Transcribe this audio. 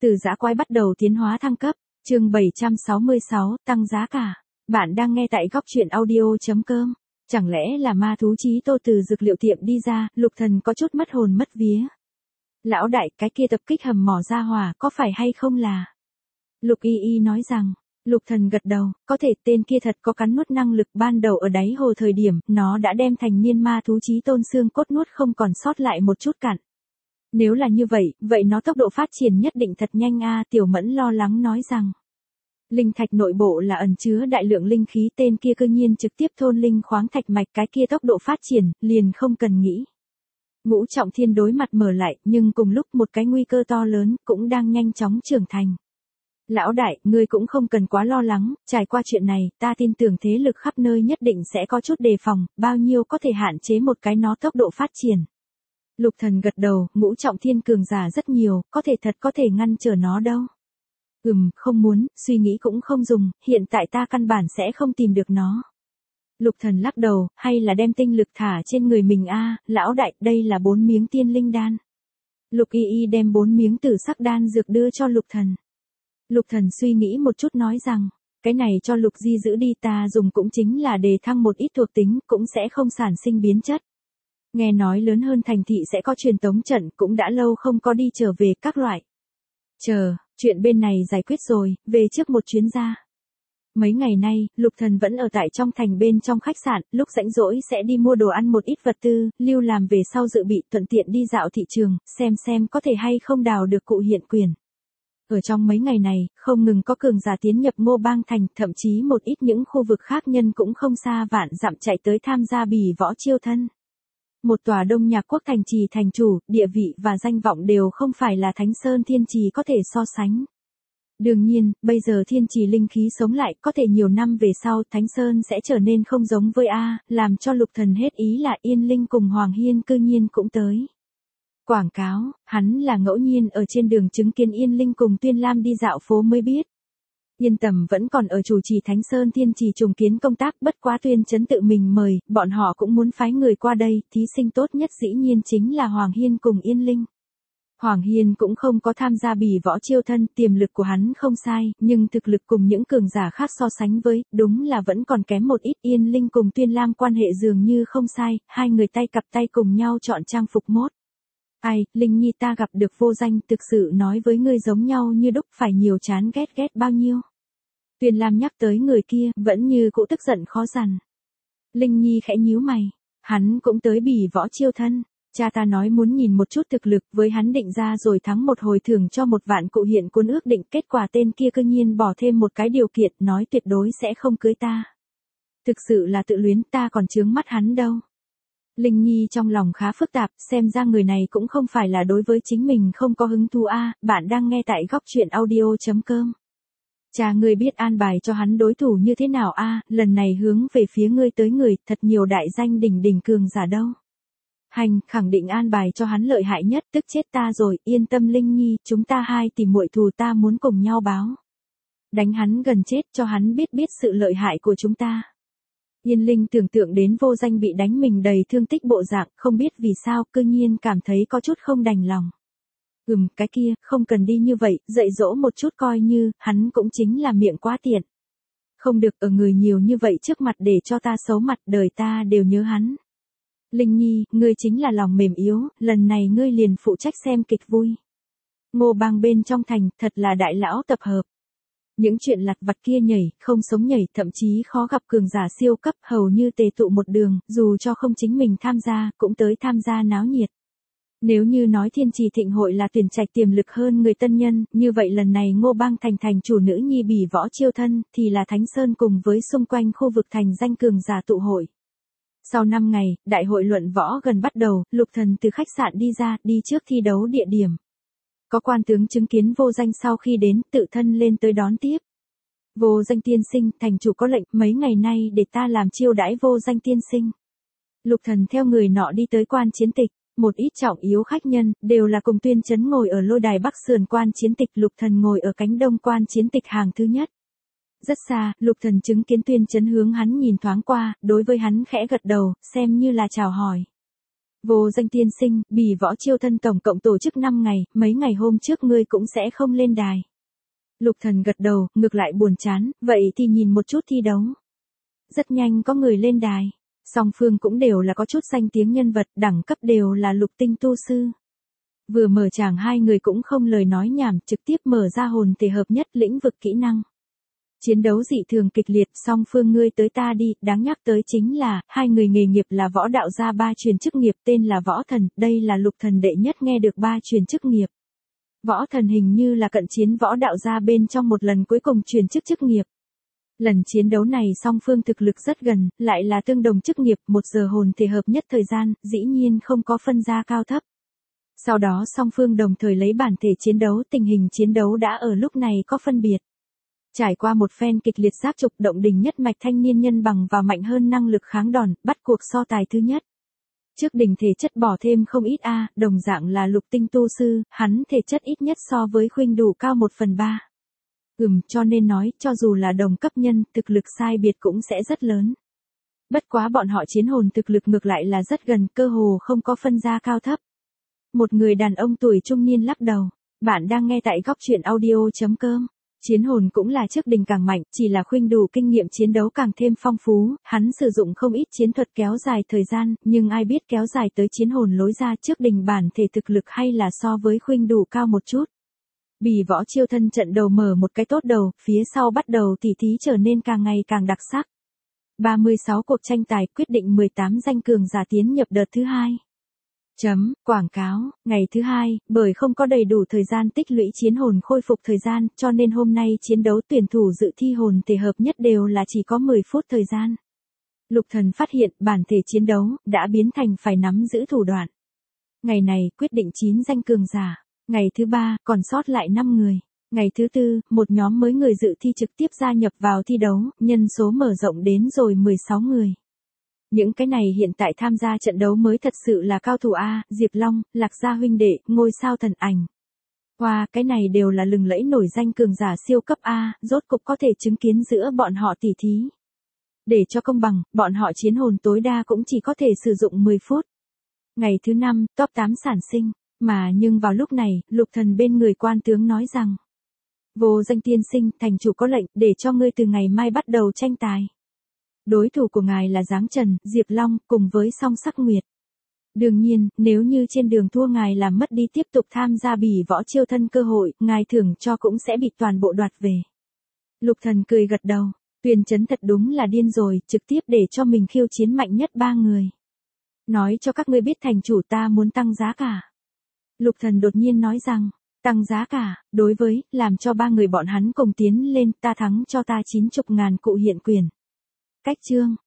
Từ dã quái bắt đầu tiến hóa thăng cấp, chương 766, tăng giá cả. Bạn đang nghe tại góc truyện audio.com. Chẳng lẽ là ma thú Chí Tô từ dược liệu tiệm đi ra, Lục Thần có chút mất hồn mất vía. Lão đại, cái kia tập kích hầm mỏ ra hỏa có phải hay không là? Lục Y Y nói rằng, Lục Thần gật đầu, có thể tên kia thật có cắn nuốt năng lực. Ban đầu ở đáy hồ thời điểm, nó đã đem thành niên ma thú Chí Tôn xương cốt nuốt không còn sót lại một chút cặn. Nếu là như vậy nó tốc độ phát triển nhất định thật nhanh a. Tiểu Mẫn lo lắng nói rằng, linh thạch nội bộ là ẩn chứa đại lượng linh khí, tên kia cơ nhiên trực tiếp thôn linh khoáng thạch mạch, cái kia tốc độ phát triển, liền không cần nghĩ. Ngũ Trọng Thiên đối mặt mở lại, nhưng cùng lúc một cái nguy cơ to lớn, cũng đang nhanh chóng trưởng thành. Lão đại, ngươi cũng không cần quá lo lắng, trải qua chuyện này, ta tin tưởng thế lực khắp nơi nhất định sẽ có chút đề phòng, bao nhiêu có thể hạn chế một cái nó tốc độ phát triển. Lục Thần gật đầu, Ngũ Trọng Thiên cường giả rất nhiều, thật có thể ngăn trở nó đâu. Không muốn, suy nghĩ cũng không dùng, hiện tại ta căn bản sẽ không tìm được nó. Lục Thần lắc đầu, hay là đem tinh lực thả trên người mình a. Lão đại, đây là 4 miếng tiên linh đan. Lục Y Y đem 4 miếng tử sắc đan dược đưa cho Lục Thần. Lục Thần suy nghĩ một chút nói rằng, cái này cho Lục Di giữ đi, ta dùng cũng chính là đề thăng một ít thuộc tính, cũng sẽ không sản sinh biến chất. Nghe nói lớn hơn thành thị sẽ có truyền tống trận, cũng đã lâu không có đi trở về các loại. Chuyện bên này giải quyết rồi, về trước một chuyến ra. Mấy ngày nay, Lục Thần vẫn ở tại trong thành bên trong khách sạn, lúc rảnh rỗi sẽ đi mua đồ ăn một ít vật tư, lưu làm về sau dự bị, thuận tiện đi dạo thị trường, xem có thể hay không đào được cụ hiện quyền. Ở trong mấy ngày này, không ngừng có cường giả tiến nhập Ngô Bang thành, thậm chí một ít những khu vực khác nhân cũng không xa vạn dặm chạy tới tham gia bỉ võ chiêu thân. Một tòa Đông Nhạc Quốc thành trì thành chủ, địa vị và danh vọng đều không phải là Thánh Sơn Thiên Trì có thể so sánh. Đương nhiên, bây giờ Thiên Trì linh khí sống lại, có thể nhiều năm về sau Thánh Sơn sẽ trở nên không giống với làm cho Lục Thần hết ý là Yên Linh cùng Hoàng Hiên cư nhiên cũng tới. Quảng cáo, hắn là ngẫu nhiên ở trên đường chứng kiến Yên Linh cùng Tuyên Lam đi dạo phố mới biết. Yên Tầm vẫn còn ở chủ trì Thánh Sơn Thiên Trì trùng kiến công tác, bất quá Tuyên Chấn tự mình mời, bọn họ cũng muốn phái người qua đây, thí sinh tốt nhất dĩ nhiên chính là Hoàng Hiên cùng Yên Linh. Hoàng Hiên cũng không có tham gia bỉ võ chiêu thân, tiềm lực của hắn không sai, nhưng thực lực cùng những cường giả khác so sánh với, đúng là vẫn còn kém một ít. Yên Linh cùng Tuyên Lam quan hệ dường như không sai, hai người tay cặp tay cùng nhau chọn trang phục mốt. Ai, Linh Nhi, ta gặp được Vô Danh, thực sự nói với ngươi giống nhau như đúc, phải nhiều chán ghét bao nhiêu. Tuyên Lam nhắc tới người kia, vẫn như cũ tức giận khó dằn. Linh Nhi khẽ nhíu mày, hắn cũng tới bỉ võ chiêu thân. Cha ta nói muốn nhìn một chút thực lực, với hắn định ra rồi thắng một hồi thưởng cho 1 vạn cụ hiện quân ước định, kết quả tên kia cơ nhiên bỏ thêm một cái điều kiện, nói tuyệt đối sẽ không cưới ta. Thực sự là tự luyến, ta còn chướng mắt hắn đâu. Linh Nhi trong lòng khá phức tạp, xem ra người này cũng không phải là đối với chính mình không có hứng thú bạn đang nghe tại góc truyện audio.com. Cha ngươi biết an bài cho hắn đối thủ như thế nào lần này hướng về phía ngươi tới người, thật nhiều đại danh đỉnh cường giả đâu. Hành, khẳng định an bài cho hắn lợi hại nhất, tức chết ta rồi, yên tâm Linh Nhi, chúng ta hai tìm muội thù, ta muốn cùng nhau báo. Đánh hắn gần chết cho hắn biết sự lợi hại của chúng ta. Yên Linh tưởng tượng đến Vô Danh bị đánh mình đầy thương tích bộ dạng, không biết vì sao, cư nhiên cảm thấy có chút không đành lòng. Cái kia, không cần đi như vậy, dạy dỗ một chút coi như, hắn cũng chính là miệng quá tiện. Không được ở người nhiều như vậy trước mặt để cho ta xấu mặt, đời ta đều nhớ hắn. Linh Nhi, ngươi chính là lòng mềm yếu, lần này ngươi liền phụ trách xem kịch vui. Ngô Bang bên trong thành, thật là đại lão tập hợp. Những chuyện lặt vặt kia không sống nhảy, thậm chí khó gặp cường giả siêu cấp, hầu như tề tụ một đường, dù cho không chính mình tham gia, cũng tới tham gia náo nhiệt. Nếu như nói Thiên Trì Thịnh Hội là tuyển trạch tiềm lực hơn người tân nhân, như vậy lần này Ngô Bang thành chủ nữ nhi bỉ võ chiêu thân, thì là Thánh Sơn cùng với xung quanh khu vực thành danh cường giả tụ hội. Sau 5 ngày, đại hội luận võ gần bắt đầu, Lục Thần từ khách sạn đi ra, đi trước thi đấu địa điểm. Có quan tướng chứng kiến Vô Danh sau khi đến, tự thân lên tới đón tiếp. Vô Danh tiên sinh, thành chủ có lệnh, mấy ngày nay để ta làm chiêu đãi Vô Danh tiên sinh. Lục Thần theo người nọ đi tới quan chiến tịch, một ít trọng yếu khách nhân, đều là cùng Tuyên Chấn ngồi ở lôi đài bắc sườn quan chiến tịch, Lục Thần ngồi ở cánh đông quan chiến tịch hàng thứ nhất. Rất xa, Lục Thần chứng kiến Tuyên Chấn hướng hắn nhìn thoáng qua, đối với hắn khẽ gật đầu, xem như là chào hỏi. Vô Danh tiên sinh, Bỉ Võ Chiêu Thân tổng cộng tổ chức 5 ngày, mấy ngày hôm trước ngươi cũng sẽ không lên đài. Lục Thần gật đầu, ngược lại buồn chán, vậy thì nhìn một chút thi đấu. Rất nhanh có người lên đài. Song phương cũng đều là có chút danh tiếng nhân vật, đẳng cấp đều là lục tinh tu sư. Vừa mở tràng hai người cũng không lời nói nhảm, trực tiếp mở ra hồn thể hợp nhất lĩnh vực kỹ năng. Chiến đấu dị thường kịch liệt, song phương ngươi tới ta đi, đáng nhắc tới chính là, hai người nghề nghiệp là võ đạo gia ba truyền chức nghiệp tên là Võ Thần, đây là Lục Thần đệ nhất nghe được ba truyền chức nghiệp. Võ Thần hình như là cận chiến võ đạo gia bên trong một lần cuối cùng truyền chức nghiệp. Lần chiến đấu này song phương thực lực rất gần, lại là tương đồng chức nghiệp, 1 giờ hồn thể hợp nhất thời gian, dĩ nhiên không có phân ra cao thấp. Sau đó song phương đồng thời lấy bản thể chiến đấu, tình hình chiến đấu đã ở lúc này có phân biệt. Trải qua một phen kịch liệt giáp trục, động đình nhất mạch thanh niên nhân bằng vào mạnh hơn năng lực kháng đòn, bắt cuộc so tài thứ nhất. Trước đỉnh thể chất bỏ thêm không ít đồng dạng là lục tinh tu sư, hắn thể chất ít nhất so với Khuynh Đủ cao 1/3. Cho nên nói, cho dù là đồng cấp nhân, thực lực sai biệt cũng sẽ rất lớn. Bất quá bọn họ chiến hồn thực lực ngược lại là rất gần, cơ hồ không có phân ra cao thấp. Một người đàn ông tuổi trung niên lắc đầu. Bạn đang nghe tại góc truyện audio.com. Chiến hồn cũng là trước đỉnh càng mạnh, chỉ là Khuynh Đủ kinh nghiệm chiến đấu càng thêm phong phú, hắn sử dụng không ít chiến thuật kéo dài thời gian, nhưng ai biết kéo dài tới chiến hồn lối ra trước đỉnh bản thể thực lực hay là so với Khuynh Đủ cao một chút. Bỉ Võ Chiêu Thân trận đầu mở một cái tốt đầu, phía sau bắt đầu tỉ thí trở nên càng ngày càng đặc sắc. 36 cuộc tranh tài quyết định 18 danh cường giả tiến nhập đợt thứ 2. Quảng cáo, ngày thứ 2, bởi không có đầy đủ thời gian tích lũy chiến hồn khôi phục thời gian, cho nên hôm nay chiến đấu tuyển thủ dự thi hồn thể hợp nhất đều là chỉ có 10 phút thời gian. Lục Thần phát hiện bản thể chiến đấu đã biến thành phải nắm giữ thủ đoạn. Ngày này quyết định 9 danh cường giả. Ngày thứ 3, còn sót lại 5 người. Ngày thứ 4, một nhóm mới người dự thi trực tiếp gia nhập vào thi đấu, nhân số mở rộng đến rồi 16 người. Những cái này hiện tại tham gia trận đấu mới thật sự là cao thủ Diệp Long, Lạc Gia huynh đệ, ngôi sao thần ảnh. Cái này đều là lừng lẫy nổi danh cường giả siêu cấp rốt cục có thể chứng kiến giữa bọn họ tỉ thí. Để cho công bằng, bọn họ chiến hồn tối đa cũng chỉ có thể sử dụng 10 phút. Ngày thứ 5, top 8 sản sinh. Nhưng vào lúc này, Lục Thần bên người quan tướng nói rằng. Vô Danh tiên sinh, thành chủ có lệnh, để cho ngươi từ ngày mai bắt đầu tranh tài. Đối thủ của ngài là Giáng Trần, Diệp Long, cùng với Song Sắc Nguyệt. Đương nhiên, nếu như trên đường thua ngài làm mất đi tiếp tục tham gia Bỉ Võ Chiêu Thân cơ hội, ngài thưởng cho cũng sẽ bị toàn bộ đoạt về. Lục Thần cười gật đầu, Tuyền Chấn thật đúng là điên rồi, trực tiếp để cho mình khiêu chiến mạnh nhất 3 người. Nói cho các ngươi biết thành chủ ta muốn tăng giá cả. Lục Thần đột nhiên nói rằng, tăng giá cả, đối với, làm cho 3 người bọn hắn cùng tiến lên, ta thắng cho ta 90.000 cụ hiện quyền. Cách chương.